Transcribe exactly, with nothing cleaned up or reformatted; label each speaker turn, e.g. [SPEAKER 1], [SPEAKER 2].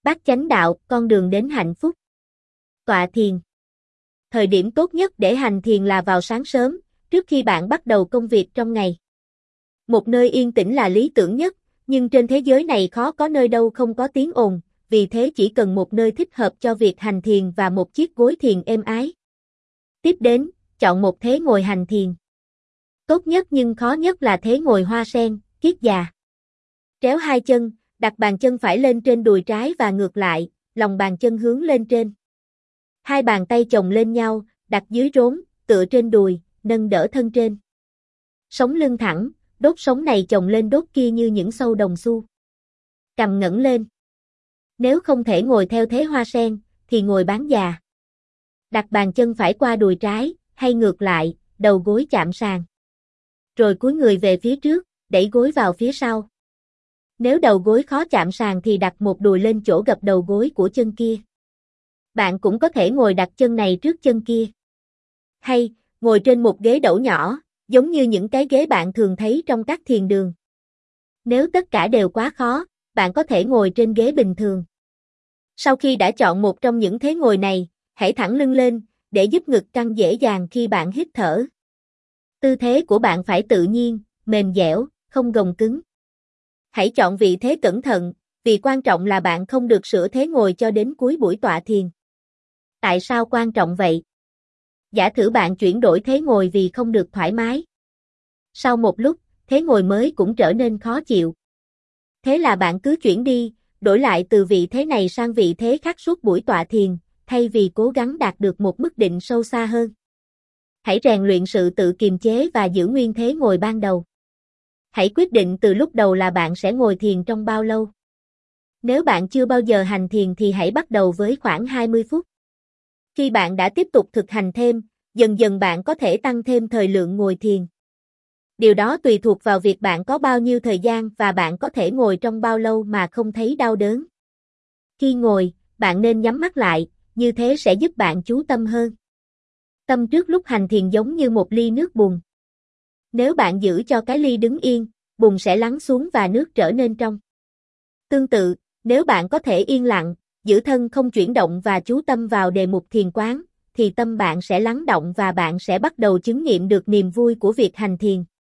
[SPEAKER 1] Bát chánh đạo, con đường đến hạnh phúc. Tọa thiền. Thời điểm tốt nhất để hành thiền là vào sáng sớm, trước khi bạn bắt đầu công việc trong ngày. Một nơi yên tĩnh là lý tưởng nhất, nhưng trên thế giới này khó có nơi đâu không có tiếng ồn, vì thế chỉ cần một nơi thích hợp cho việc hành thiền và một chiếc gối thiền êm ái. Tiếp đến, chọn một thế ngồi hành thiền. Tốt nhất nhưng khó nhất là thế ngồi hoa sen, kiết già. Tréo hai chân, đặt bàn chân phải lên trên đùi trái và ngược lại, lòng bàn chân hướng lên trên. Hai bàn tay chồng lên nhau, đặt dưới rốn, tựa trên đùi, nâng đỡ thân trên. Sống lưng thẳng, đốt sống này chồng lên đốt kia như những sâu đồng xu. Cằm ngẩng lên. Nếu không thể ngồi theo thế hoa sen, thì ngồi bán già. Đặt bàn chân phải qua đùi trái, hay ngược lại, đầu gối chạm sàn. Rồi cúi người về phía trước, đẩy gối vào phía sau. Nếu đầu gối khó chạm sàn thì đặt một đùi lên chỗ gập đầu gối của chân kia. Bạn cũng có thể ngồi đặt chân này trước chân kia. Hay, ngồi trên một ghế đẩu nhỏ, giống như những cái ghế bạn thường thấy trong các thiền đường. Nếu tất cả đều quá khó, bạn có thể ngồi trên ghế bình thường. Sau khi đã chọn một trong những thế ngồi này, hãy thẳng lưng lên, để giúp ngực căng dễ dàng khi bạn hít thở. Tư thế của bạn phải tự nhiên, mềm dẻo, không gồng cứng. Hãy chọn vị thế cẩn thận, vì quan trọng là bạn không được sửa thế ngồi cho đến cuối buổi tọa thiền. Tại sao quan trọng vậy? Giả thử bạn chuyển đổi thế ngồi vì không được thoải mái. Sau một lúc, thế ngồi mới cũng trở nên khó chịu. Thế là bạn cứ chuyển đi, đổi lại từ vị thế này sang vị thế khác suốt buổi tọa thiền, thay vì cố gắng đạt được một mức định sâu xa hơn. Hãy rèn luyện sự tự kiềm chế và giữ nguyên thế ngồi ban đầu. Hãy quyết định từ lúc đầu là bạn sẽ ngồi thiền trong bao lâu. Nếu bạn chưa bao giờ hành thiền thì hãy bắt đầu với khoảng hai mươi phút. Khi bạn đã tiếp tục thực hành thêm, dần dần bạn có thể tăng thêm thời lượng ngồi thiền. Điều đó tùy thuộc vào việc bạn có bao nhiêu thời gian và bạn có thể ngồi trong bao lâu mà không thấy đau đớn. Khi ngồi, bạn nên nhắm mắt lại, như thế sẽ giúp bạn chú tâm hơn. Tâm trước lúc hành thiền giống như một ly nước bùn. Nếu bạn giữ cho cái ly đứng yên, bùn sẽ lắng xuống và nước trở nên trong. Tương tự, nếu bạn có thể yên lặng, giữ thân không chuyển động và chú tâm vào đề mục thiền quán, thì tâm bạn sẽ lắng động và bạn sẽ bắt đầu chứng nghiệm được niềm vui của việc hành thiền.